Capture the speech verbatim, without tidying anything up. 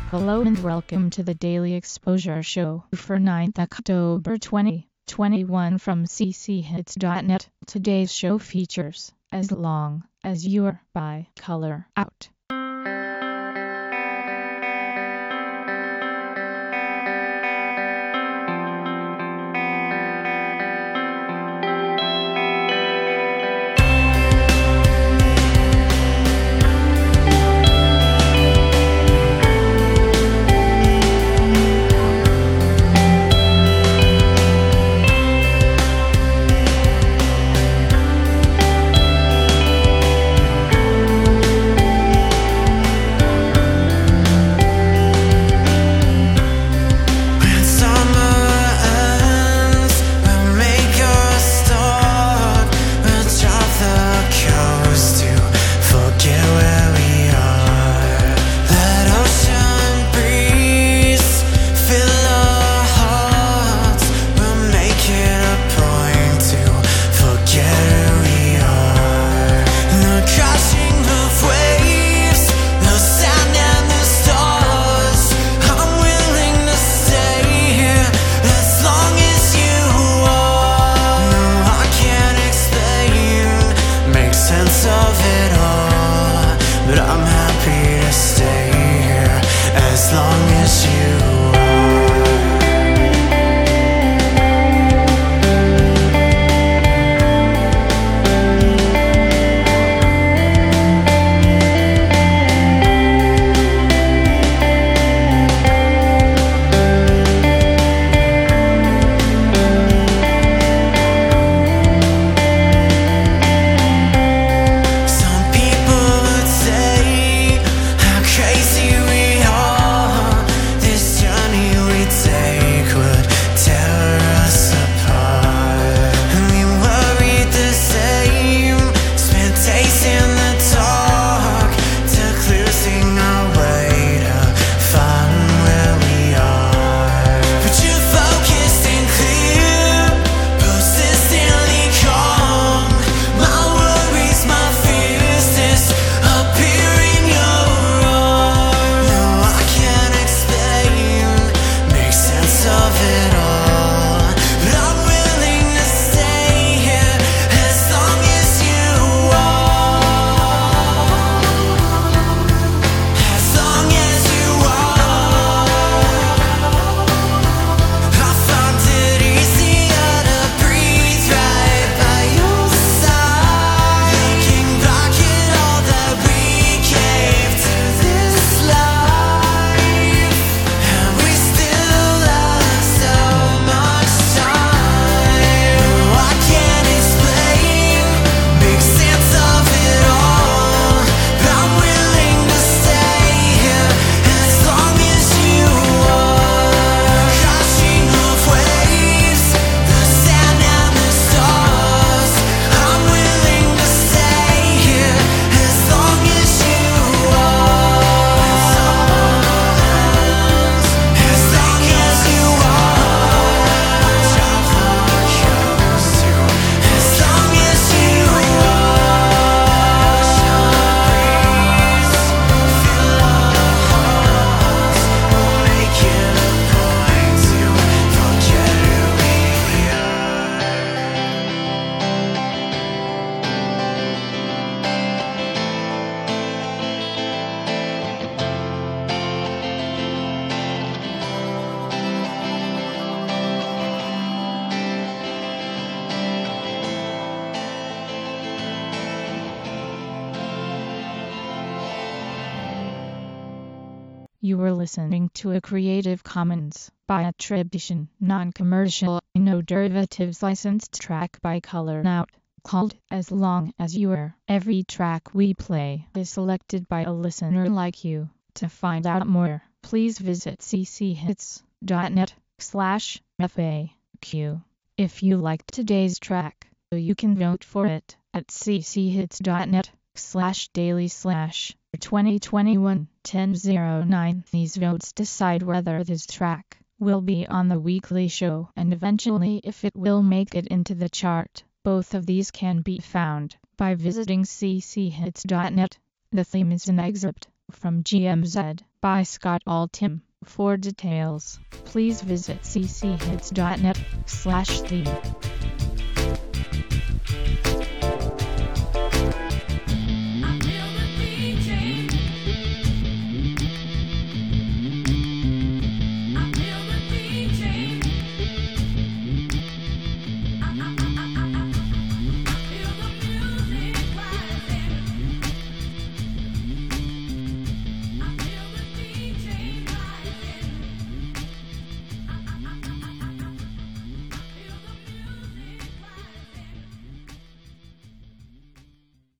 Hello and welcome to the Daily Exposure Show for ninth October twenty twenty-one from c c hits dot net. Today's show features As Long As You're by Color Out. You were listening to a Creative Commons by attribution, non-commercial, no derivatives licensed track by Color Out, called As Long As You're. Every track we play is selected by a listener like you. To find out more, please visit c c hits dot net slash F A Q. If you liked today's track, you can vote for it at c c hits dot net slash daily slash twenty twenty-one ten oh nine. These votes decide whether this track will be on the weekly show and eventually if it will make it into the chart. Both of these can be found by visiting c c hits dot net. The theme is an excerpt from G M Z by Scott Altham. For details, please visit c c hits dot net slash theme.